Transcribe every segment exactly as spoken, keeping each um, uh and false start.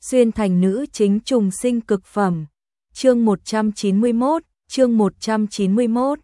xuyên thành nữ chính trùng sinh cực phẩm. Chương một trăm chín mươi mốt, chương một trăm chín mươi mốt.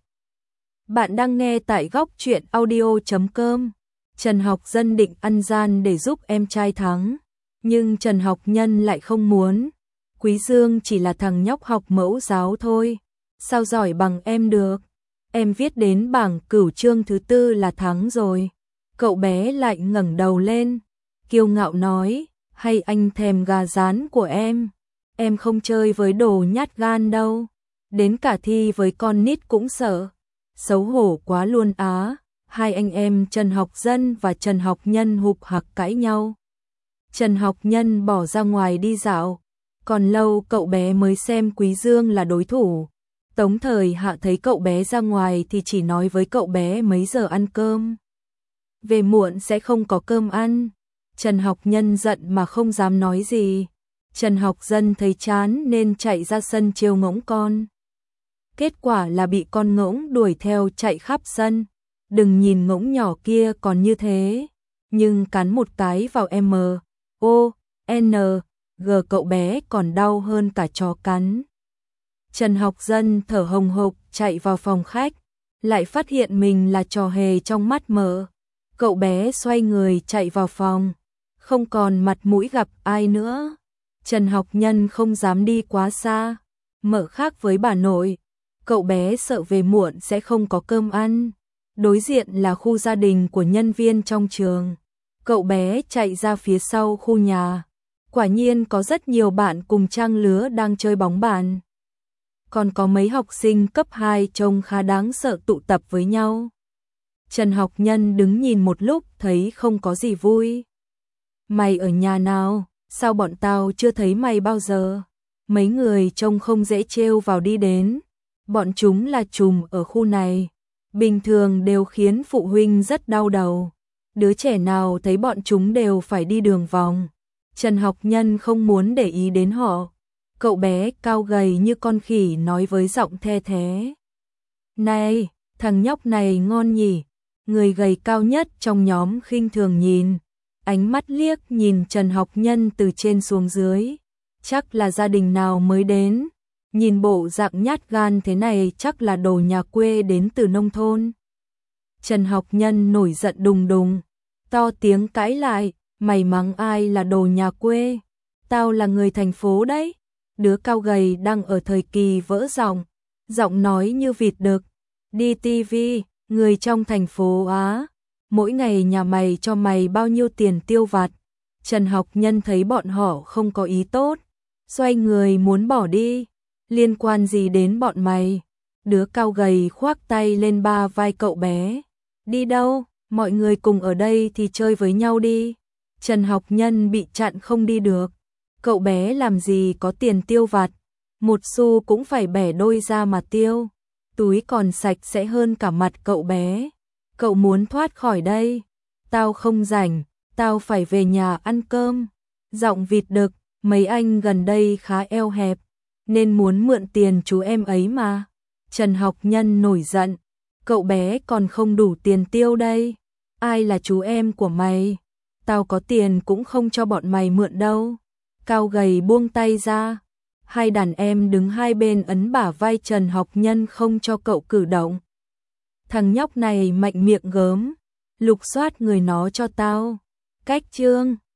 Bạn đang nghe tại góc truyện audio chấm com. Trần Học Dân định ăn gian để giúp em trai thắng, nhưng Trần Học Nhân lại không muốn. Quý Dương chỉ là thằng nhóc học mẫu giáo thôi, sao giỏi bằng em được? Em viết đến bảng cửu chương thứ tư là thắng rồi. Cậu bé lại ngẩng đầu lên, kiêu ngạo nói, hay anh thèm gà rán của em? Em không chơi với đồ nhát gan đâu, đến cả thi với con nít cũng sợ. Xấu hổ quá luôn á. Hai anh em Trần Học Dân và Trần Học Nhân hục hặc cãi nhau. Trần Học Nhân bỏ ra ngoài đi dạo, còn lâu cậu bé mới xem Quý Dương là đối thủ. Tống Thời Hạ thấy cậu bé ra ngoài thì chỉ nói với cậu bé mấy giờ ăn cơm. Về muộn sẽ không có cơm ăn. Trần Học Nhân giận mà không dám nói gì. Trần Học Dân thấy chán nên chạy ra sân trêu ngỗng con. Kết quả là bị con ngỗng đuổi theo chạy khắp sân. Đừng nhìn ngỗng nhỏ kia còn như thế, nhưng cắn một cái vào M, O, N, G cậu bé còn đau hơn cả chó cắn. Trần Học Dân thở hồng hộc chạy vào phòng khách, lại phát hiện mình là trò hề trong mắt Mợ. Cậu bé xoay người chạy vào phòng, không còn mặt mũi gặp ai nữa. Trần Học Nhân không dám đi quá xa. Mợ khác với bà nội, cậu bé sợ về muộn sẽ không có cơm ăn. Đối diện là khu gia đình của nhân viên trong trường. Cậu bé chạy ra phía sau khu nhà. Quả nhiên có rất nhiều bạn cùng trang lứa đang chơi bóng bàn. Còn có mấy học sinh cấp hai trông khá đáng sợ tụ tập với nhau. Trần Học Nhân đứng nhìn một lúc thấy không có gì vui. Mày ở nhà nào? Sao bọn tao chưa thấy mày bao giờ? Mấy người trông không dễ trêu vào đi đến. Bọn chúng là trùm ở khu này. Bình thường đều khiến phụ huynh rất đau đầu. Đứa trẻ nào thấy bọn chúng đều phải đi đường vòng. Trần Học Nhân không muốn để ý đến họ. Cậu bé cao gầy như con khỉ nói với giọng the thế. Này, thằng nhóc này ngon nhỉ? Người gầy cao nhất trong nhóm khinh thường nhìn. Ánh mắt liếc nhìn Trần Học Nhân từ trên xuống dưới. Chắc là gia đình nào mới đến. Nhìn bộ dạng nhát gan thế này chắc là đồ nhà quê đến từ nông thôn. Trần Học Nhân nổi giận đùng đùng, to tiếng cãi lại, mày mắng ai là đồ nhà quê? Tao là người thành phố đấy. Đứa cao gầy đang ở thời kỳ vỡ giọng, giọng nói như vịt đực. Đi ti vi, người trong thành phố á, mỗi ngày nhà mày cho mày bao nhiêu tiền tiêu vặt? Trần Học Nhân thấy bọn họ không có ý tốt, xoay người muốn bỏ đi. Liên quan gì đến bọn mày? Đứa cao gầy khoác tay lên ba vai cậu bé. Đi đâu? Mọi người cùng ở đây thì chơi với nhau đi. Trần Học Nhân bị chặn không đi được. Cậu bé làm gì có tiền tiêu vặt, một xu cũng phải bẻ đôi ra mà tiêu. Túi còn sạch sẽ hơn cả mặt cậu bé. Cậu muốn thoát khỏi đây? Tao không rảnh, tao phải về nhà ăn cơm. Giọng vịt đực, mấy anh gần đây khá eo hẹp, nên muốn mượn tiền chú em ấy mà. Trần Học Nhân nổi giận, cậu bé còn không đủ tiền tiêu đây. Ai là chú em của mày? Tao có tiền cũng không cho bọn mày mượn đâu. Cao gầy buông tay ra. Hai đàn em đứng hai bên ấn bả vai Trần Học Nhân không cho cậu cử động. Thằng nhóc này mạnh miệng gớm, lục soát người nó cho tao. Cách chương